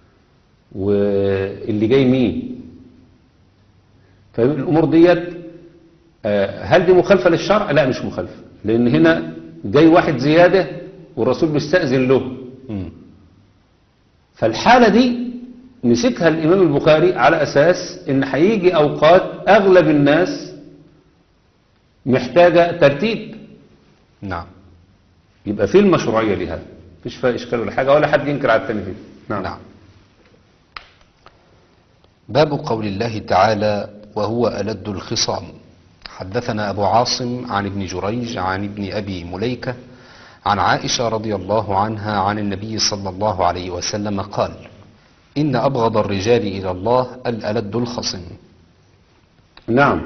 واللي جاي مين؟ فالأمور ديت هل دي مخالفة للشرع؟ لا مش مخالفة، لأن هنا جاي واحد زيادة والرسول بيستأذن له. فالحالة دي مسكها الإمام البخاري على أساس إن هيجي أوقات أغلب الناس محتاجة ترتيب، نعم. يبقى في المشروعية لها، مفيش فيها إشكال ولا حاجة، ولا حد ينكر على التاني فيه. نعم. نعم. باب قول الله تعالى وهو ألد الخصام. حدثنا أبو عاصم عن ابن جريج عن ابن أبي مليكة عن عائشة رضي الله عنها عن النبي صلى الله عليه وسلم قال إن أبغض الرجال إلى الله الألد الخصم. نعم.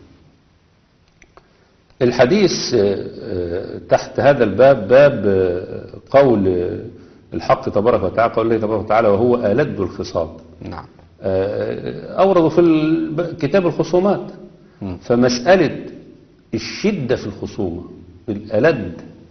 الحديث تحت هذا الباب باب قول الحق تبارك وتعالى، قول الله تبارك وتعالى وهو ألد الخصام. نعم. أوردوا في كتاب الخصومات. م. فمسألة الشدة في الخصومة، الألد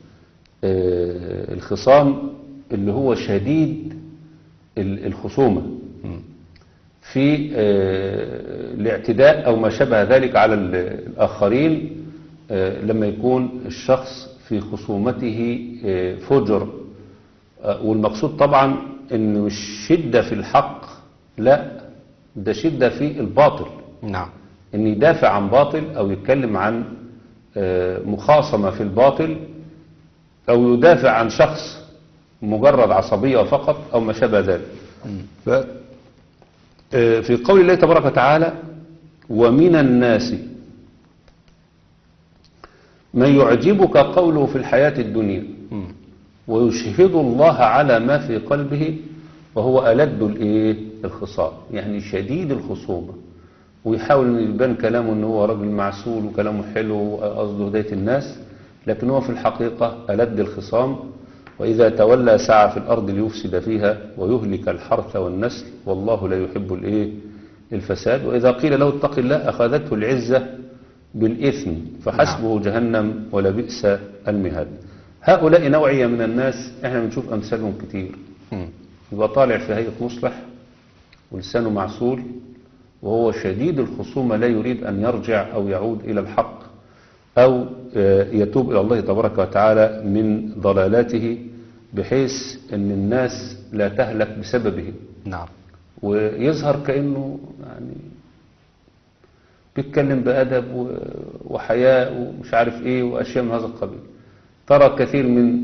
الخصام اللي هو شديد الخصومة في الاعتداء أو ما شابه ذلك على الآخرين، لما يكون الشخص في خصومته فجر. والمقصود طبعا إنه مش شدة في الحق، لا، ده شدة في الباطل. نعم. إن يدافع عن باطل أو يتكلم عن مخاصمة في الباطل، أو يدافع عن شخص مجرد عصبية فقط أو ما شابه ذلك. ف في قول الله تبارك وتعالى ومن الناس من يعجبك قوله في الحياة الدنيا ويشهد الله على ما في قلبه وهو ألد الإيه الخصام، يعني شديد الخصومة، ويحاول أن يبان كلامه أنه هو راجل معسول وكلامه حلو وقصده هداية الناس، لكن هو في الحقيقة ألد الخصام. وإذا تولى سعى في الأرض ليفسد فيها ويهلك الحرث والنسل والله لا يحب الإيه الفساد. وإذا قيل له اتق الله أخذته العزة بالإثم فحسبه جهنم ولبئس المهاد. هؤلاء نوعية من الناس احنا بنشوف أمثالهم كتير. يبقى طالع في هيئة مصلح ولسانه معسول وهو شديد الخصومة، لا يريد أن يرجع أو يعود إلى الحق أو يتوب إلى الله تبارك وتعالى من ضلالاته، بحيث أن الناس لا تهلك بسببه. نعم. ويظهر كأنه يعني بيتكلم بأدب وحياء ومش عارف إيه وأشياء من هذا القبيل. ترى كثير من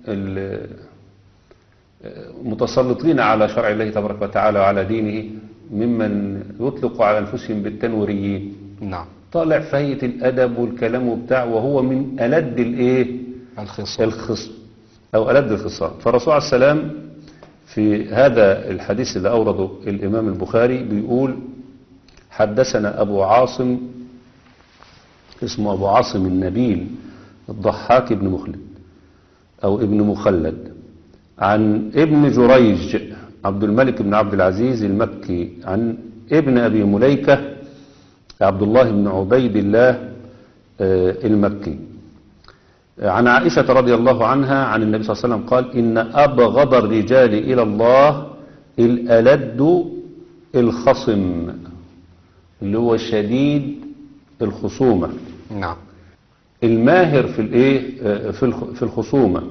المتسلطين على شرع الله تبارك وتعالى وعلى دينه ممن يطلق على أنفسهم بالتنوريين. نعم. طالع في هيئة الأدب والكلام وبتاع، وهو من ألد الإيه الخصام الخصم أو ألد الخصام. فالرسول عليه السلام في هذا الحديث اللي أورده الإمام البخاري بيقول حدثنا أبو عاصم، اسمه أبو عاصم النبيل الضحاك ابن مخلد أو ابن مخلد، عن ابن جريج عبد الملك بن عبد العزيز المكي، عن ابن أبي مليكة عبد الله بن عبيد الله المكي، عن عائشة رضي الله عنها عن النبي صلى الله عليه وسلم قال إن أبغض الرجال إلى الله الألد الخصم، اللي هو شديد الخصومة. نعم. الماهر في الايه في الخصومة.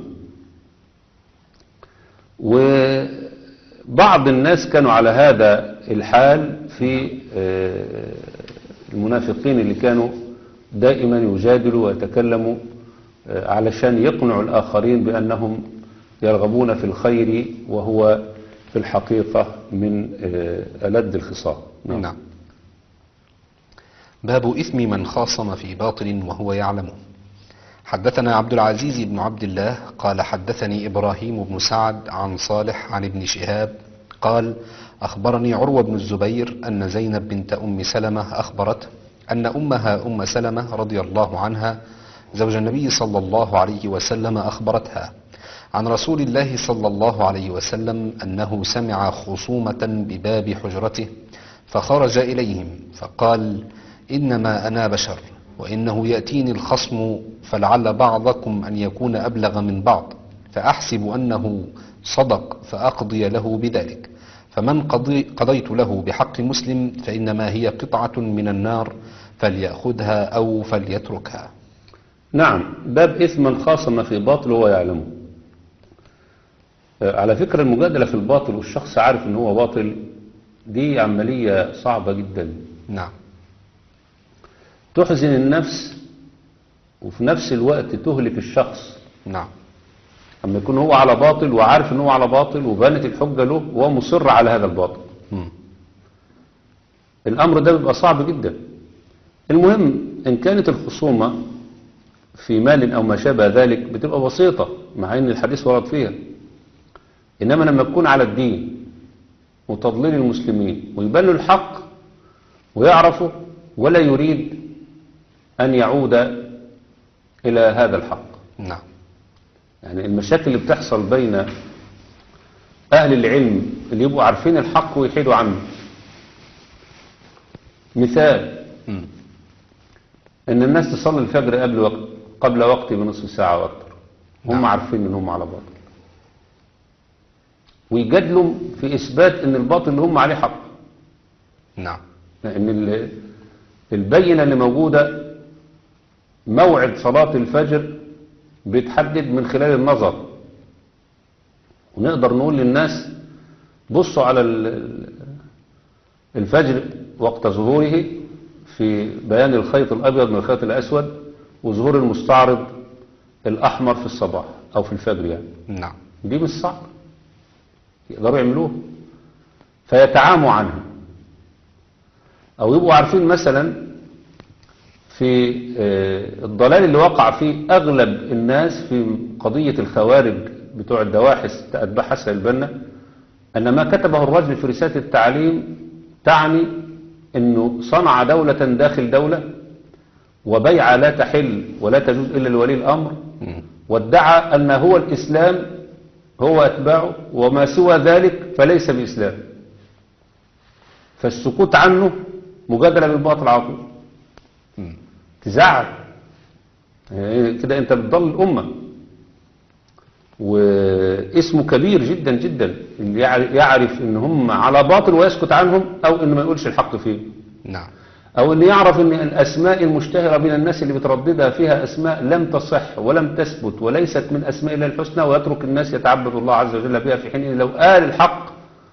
وبعض الناس كانوا على هذا الحال في المنافقين اللي كانوا دائما يجادلوا ويتكلموا علشان يقنعوا الآخرين بأنهم يرغبون في الخير، وهو في الحقيقة من ألد الخصام. نعم. نعم. باب إثم من خاصم في باطل وهو يعلمه. حدثنا عبد العزيز بن عبد الله قال حدثني إبراهيم بن سعد عن صالح عن ابن شهاب قال أخبرني عروة بن الزبير أن زينب بنت أم سلمة أخبرته أن أمها أم سلمة رضي الله عنها زوج النبي صلى الله عليه وسلم أخبرتها عن رسول الله صلى الله عليه وسلم أنه سمع خصومة بباب حجرته فخرج إليهم فقال إنما أنا بشر وإنه يأتيني الخصم فلعل بعضكم أن يكون أبلغ من بعض فأحسب أنه صدق فأقضي له بذلك، فمن قضي قضيت له بحق مسلم فإنما هي قطعة من النار فليأخذها أو فليتركها. نعم. باب إثم من خاصم في باطل وهو يعلمه. على فكرة المجادلة في الباطل والشخص عارف ان هو باطل دي عملية صعبة جدا، نعم. تحزن النفس وفي نفس الوقت تهلك الشخص. نعم. اما يكون هو على باطل وعارف ان هو على باطل وبانت الحجة له وهو مصر على هذا الباطل، مم. الامر ده بيبقى صعب جدا. المهم ان كانت الخصومة في مال او ما شابه ذلك بتبقى بسيطة مع ان الحديث ورد فيها، انما لما تكون على الدين وتضليل المسلمين ويبان له الحق ويعرفه ولا يريد ان يعود الى هذا الحق. نعم. يعني المشاكل اللي بتحصل بين اهل العلم اللي يبقوا عارفين الحق ويحيدوا عنه، مثال مم. ان الناس تصلي الفجر قبل وقت قبل وقته بنصف ساعة واكتر، هم نعم. عارفين ان هم على باطل ويجادلوا في اثبات ان الباطل اللي هم عليه حق. نعم. لان ال- البينة اللي موجودة موعد صلاة الفجر بيتحدد من خلال النظر، ونقدر نقول للناس بصوا على ال- الفجر وقت ظهوره في بيان الخيط الأبيض من الخيط الأسود وظهور المستعرض الأحمر في الصباح أو في الفجر، يعني نعم. دي مش صعب، يقدروا يعملوه فيتعاموا عنها. أو يبقوا عارفين مثلا في آه، الضلال اللي وقع فيه أغلب الناس في قضية الخوارج بتوع الدواحس أتباع حسن البنا، أن ما كتبه الرجل في رسالة التعليم تعني أنه صنع دولة داخل دولة وبيعة لا تحل ولا تجوز إلا لولي الأمر، مم. وادعى أن هو الإسلام هو أتباعه وما سوى ذلك فليس بإسلام، فالسكوت عنه مجادلة بالباطل على طول. مم. تزعل يعني كده أنت بتضل الأمة، واسمه كبير جدا جدا اللي يعرف ان هم على باطل ويسكت عنهم، او ان ما يقولش الحق فيه، نعم. او ان يعرف ان الاسماء المشتهرة بين الناس اللي بترددها فيها اسماء لم تصح ولم تثبت وليست من اسماء الله الحسنى، ويترك الناس يتعبد الله عز وجل بها، في حين إن لو قال الحق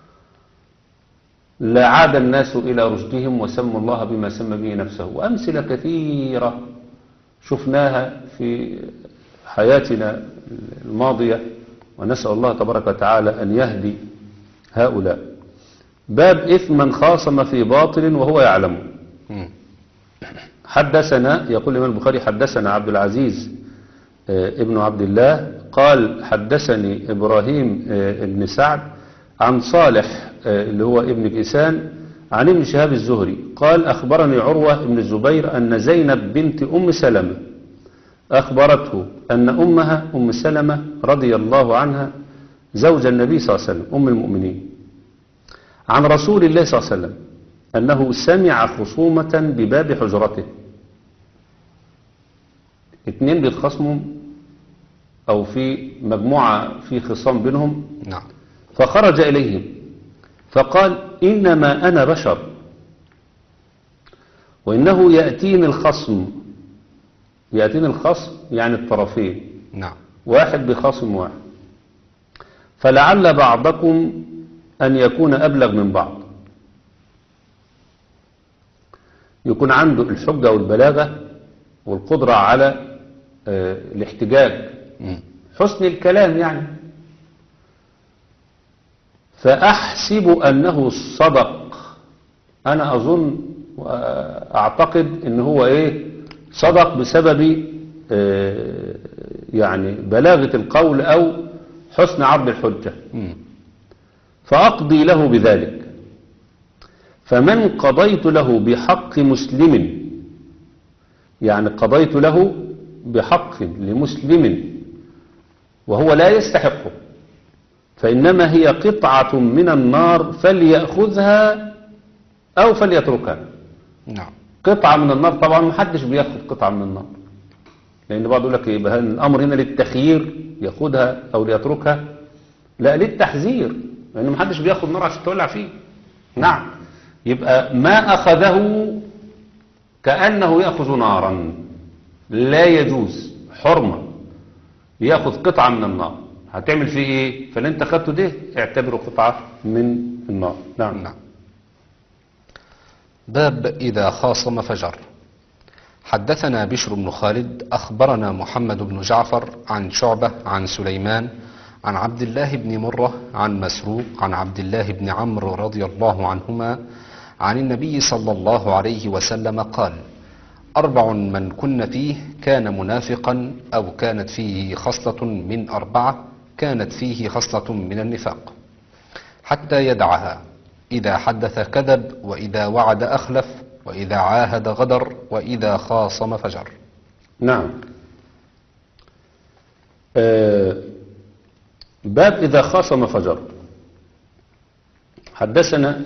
لعاد الناس الى رشدهم وسموا الله بما سمى به نفسه. وامثلة كثيرة شفناها في حياتنا الماضية، ونسأل الله تبارك وتعالى أن يهدي هؤلاء. باب إثم من خاصم في باطل وهو يعلم. مم. حدثنا، يقول الإمام البخاري حدثنا عبد العزيز آه، ابن عبد الله قال حدثني إبراهيم آه، ابن سعد عن صالح آه، اللي هو ابن كيسان عن ابن شهاب الزهري قال أخبرني عروة ابن الزبير أن زينب بنت أم سلمة أخبرته أن أمها أم سلمة رضي الله عنها زوج النبي صلى الله عليه وسلم أم المؤمنين عن رسول الله صلى الله عليه وسلم أنه سمع خصومة بباب حجرته، اتنين بيتخصموا أو في مجموعة في خصام بينهم، نعم. فخرج إليهم فقال إنما أنا بشر وإنه يأتيني الخصم، يأتيني الخصم يعني الطرفين، نعم. واحد بخصم واحد، فلعل بعضكم أن يكون أبلغ من بعض، يكون عنده الحجة والبلاغة والقدرة على آه، الاحتجاج، مم. حسن الكلام يعني، فأحسب أنه صدق، أنا أظن وأعتقد أنه هو إيه صدق بسبب آه، يعني بلاغة القول أو حسن عرض الحجة، مم. فأقضي له بذلك. فمن قضيت له بحق مسلم، يعني قضيت له بحق لمسلم وهو لا يستحقه، فإنما هي قطعة من النار فليأخذها أو فليتركها. نعم. قطعة من النار طبعا محدش بياخد قطعة من النار، لأن بعض يقول لك يبقى الأمر هنا للتخيير ياخدها أو ليتركها، لا للتحذير، لأن محدش بياخد نار عشان تولع فيه. نعم. يبقى ما أخذه كأنه يأخذ نارا، لا يجوز، حرمة يأخذ قطعة من النار، هتعمل فيه ايه؟ فاللي انت خدته ده اعتبره قطعة من النار. نعم. نعم. باب إذا خاصم فجر. حدثنا بشر بن خالد أخبرنا محمد بن جعفر عن شعبة عن سليمان عن عبد الله بن مرة عن مسروق عن عبد الله بن عمرو رضي الله عنهما عن النبي صلى الله عليه وسلم قال: أربع من كن فيه كان منافقا أو كانت فيه خصلة من أربعة كانت فيه خصلة من النفاق حتى يدعها: إذا حدث كذب، وإذا وعد أخلف، وإذا عاهد غدر، وإذا خاصم فجر. نعم. آه باب إذا خاصم فجر. حدثنا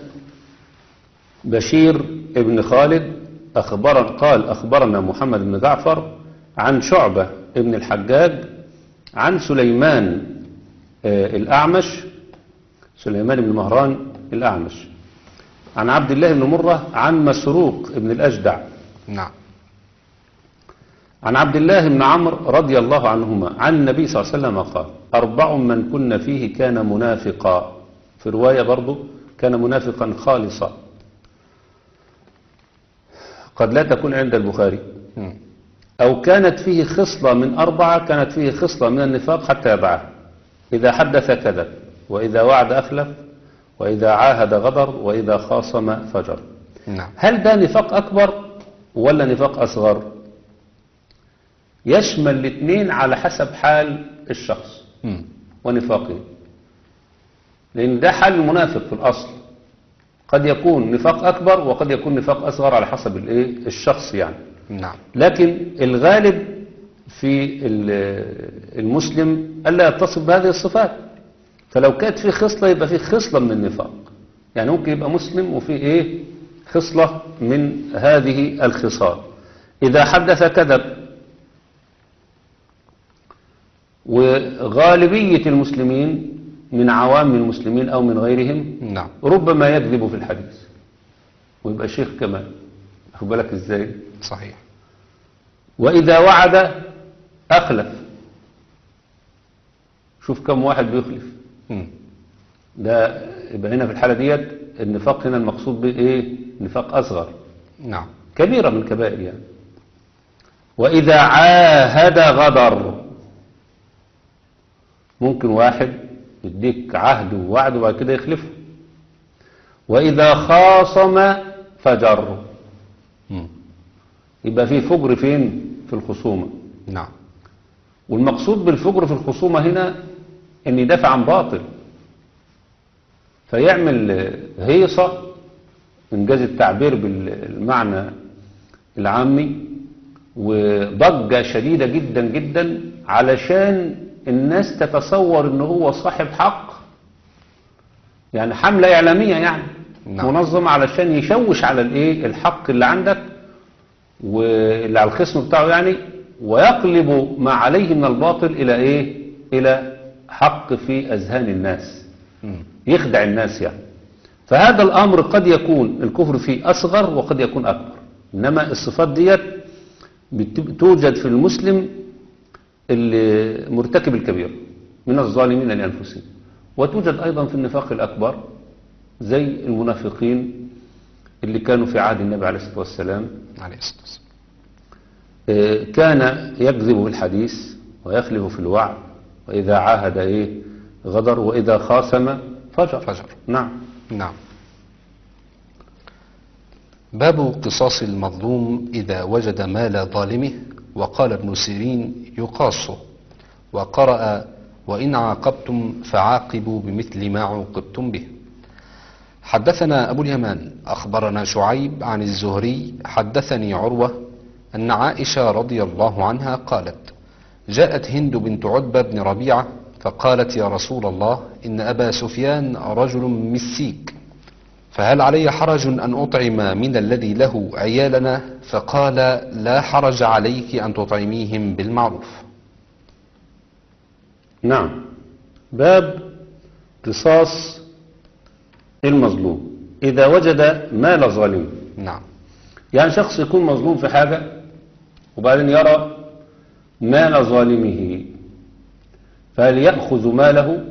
بشير ابن خالد أخبرنا قال أخبرنا محمد بن جعفر عن شعبة ابن الحجاج عن سليمان آه الأعمش، سليمان بن مهران الأعمش، عن عبد الله بن مرة عن مسروق ابن الأجدع. نعم. عن عبد الله بن عمرو رضي الله عنهما عن النبي صلى الله عليه وسلم قال: أربع من كن فيه كان منافقا. في رواية برضو كان منافقا خالصا، قد لا تكون عند البخاري. أو كانت فيه خصلة من أربعة كانت فيه خصلة من النفاق حتى يدعها: إذا حدث كذب، وإذا وعد أخلف، وإذا عاهد غدر، وإذا خاصم فجر. نعم. هل ده نفاق أكبر ولا نفاق أصغر؟ يشمل الاثنين على حسب حال الشخص مم. ونفاقه، لأن ده حال المنافق في الأصل، قد يكون نفاق أكبر وقد يكون نفاق أصغر على حسب الإيه الشخص يعني. نعم. لكن الغالب في المسلم ألا يتصف بهذه الصفات، فلو كانت في خصلة يبقى في خصلة من النفاق، يعني ممكن يبقى مسلم وفي إيه خصلة من هذه الخصال. إذا حدث كذب، وغالبية المسلمين من عوام المسلمين أو من غيرهم نعم. ربما يكذب في الحديث ويبقى شيخ كمان، أخد بالك إزاي؟ صحيح. وإذا وعد أخلف. شوف كم واحد بيخلف. مم. ده يبقى هنا في الحالة ديت النفاق هنا المقصود به إيه؟ نفاق أصغر. نعم. كبيرة من كبائر يعني. وإذا عاهد غدر. ممكن واحد يديك عهد ووعد وبعد كده يخلفه. وإذا خاصم فجر. مم. يبقى فيه فجر فين؟ في الخصومة. نعم. والمقصود بالفجر في الخصومة هنا ان يدافع عن باطل، فيعمل هيصة انجاز التعبير بالمعنى العامي، وضجة شديدة جدا جدا علشان الناس تتصور ان هو صاحب حق، يعني حملة اعلامية يعني. نعم. منظمة علشان يشوش على الايه الحق اللي عندك واللي على الخصم بتاعه يعني، ويقلب ما عليه من الباطل الى ايه الى حق في اذهان الناس، يخدع الناس يعني. فهذا الامر قد يكون الكفر فيه اصغر وقد يكون اكبر، انما الصفات ديت توجد في المسلم اللي مرتكب الكبير من الظالمين لانفسهم، وتوجد ايضا في النفاق الاكبر زي المنافقين اللي كانوا في عهد النبي عليه الصلاه والسلام. عليه الصلاه والسلام كان يكذب في الحديث ويخلف في الوعد، وإذا عاهد إيه غدر، وإذا خاصم فجر. فجر. نعم. نعم. باب قصاص المظلوم إذا وجد مال ظالمه. وقال ابن سيرين: يقاص. وقرأ: وإن عاقبتم فعاقبوا بمثل ما عوقبتم به. حدثنا أبو اليمان أخبرنا شعيب عن الزهري حدثني عروة أن عائشة رضي الله عنها قالت: جاءت هند بنت عتبة بن ربيعة فقالت: يا رسول الله، إن أبا سفيان رجل مسيك، فهل علي حرج أن أطعم من الذي له عيالنا؟ فقال: لا حرج عليك أن تطعميهم بالمعروف. نعم. باب قصاص المظلوم إذا وجد مال ظالم. نعم. يعني شخص يكون مظلوم في حاجة وبعدين يرى مال ظالمه، فهل يأخذ ماله؟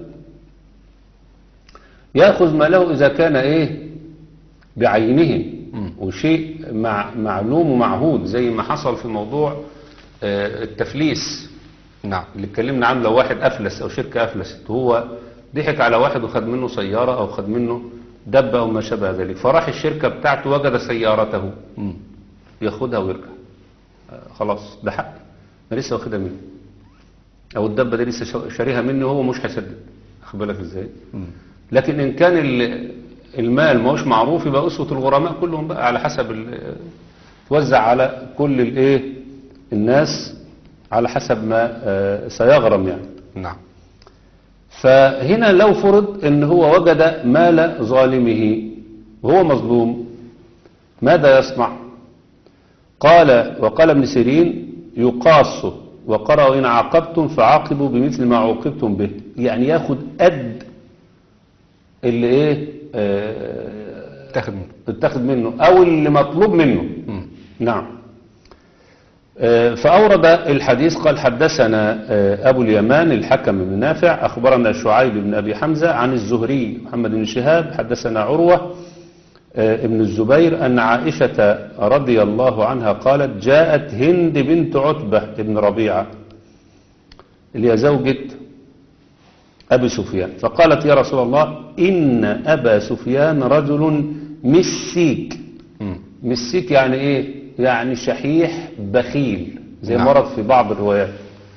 يأخذ ماله إذا كان إيه بعينه وشيء مع معلوم ومعهود، زي ما حصل في موضوع آه، التفليس. نعم. اللي اتكلمنا عنه، لو واحد أفلس أو شركة أفلست، هو ضحك على واحد وخد منه سيارة أو خد منه دبة أو ما شابه ذلك، فراح الشركة بتاعته وجد سيارته، مم. ياخدها ويرجع. آه، خلاص ده حق، أنا لسه واخدها منه، أو الدبة دي لسه شا- شاريها مني وهو مش هيسدد. أخد بالك إزاي؟ مم. لكن إن كان ال- المال ما هوش معروف، يبقى أسوة الغرماء كلهم بقى على حسب ال- توزع على كل الإيه الناس على حسب ما آه، سيغرم يعني. نعم. فهنا لو فرض ان هو وجد مال ظالمه وهو مظلوم، ماذا يصنع؟ قال وقال ابن سيرين يقاص، وقرأوا إن عاقبتم فعاقبوا بمثل ما عوقبتم به، يعني ياخد قد اللي ايه آه، تاخد منه. اتخذ منه او اللي مطلوب منه. مم. نعم. آه، فأورد الحديث قال حدثنا آه، أبو اليمان الحكم بن نافع أخبرنا شعيب بن أبي حمزة عن الزهري محمد بن شهاب حدثنا عروة آه، ابن الزبير أن عائشة رضي الله عنها قالت جاءت هند بنت عتبة بن ربيعة اللي هي زوجة أبي سفيان، فقالت يا رسول الله إن أبا سفيان رجل مسيك. مم. مسيك يعني إيه؟ يعني شحيح بخيل، زي ما نعم. ورد في بعض الروايات،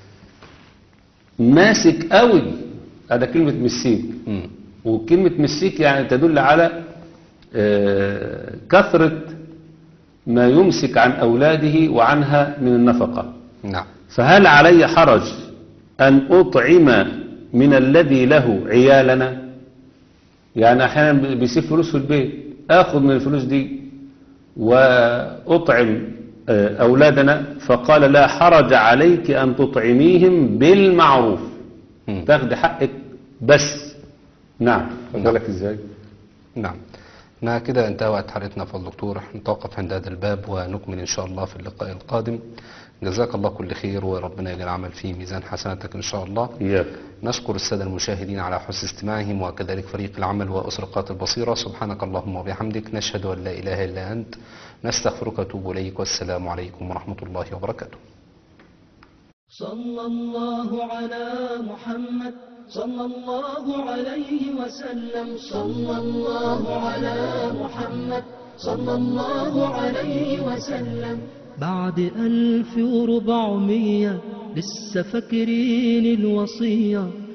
ماسك قوي. هذا كلمة مسيك. مم. وكلمة مسيك يعني تدل على آه، كثرة ما يمسك عن أولاده وعنها من النفقة. نعم. فهل علي حرج أن أطعم من الذي له عيالنا؟ يعني أحيانا بيسيب فلوس في البيت، أخذ من الفلوس دي وأطعم آه، أولادنا. فقال لا حرج عليك أن تطعميهم بالمعروف، مم. تاخد حقك بس. نعم. نعم. بالك إزاي؟ نعم. ما كده انتهى وقت حلقتنا فضل الدكتور، نتوقف عند هذا الباب ونكمل إن شاء الله في اللقاء القادم. جزاك الله كل خير، وربنا يجعل العمل في ميزان حسناتك إن شاء الله. إياك. نشكر السادة المشاهدين على حسن استماعهم، وكذلك فريق العمل وأسرقات البصيرة. سبحانك اللهم وبحمدك، نشهد أن لا إله إلا أنت، نستغفرك ونتوب إليك، والسلام عليكم ورحمة الله وبركاته. صلى الله على محمد صلى الله عليه وسلم. صلى الله على محمد صلى الله عليه وسلم. بعد ألف وربعمية لسه فاكرين الوصية.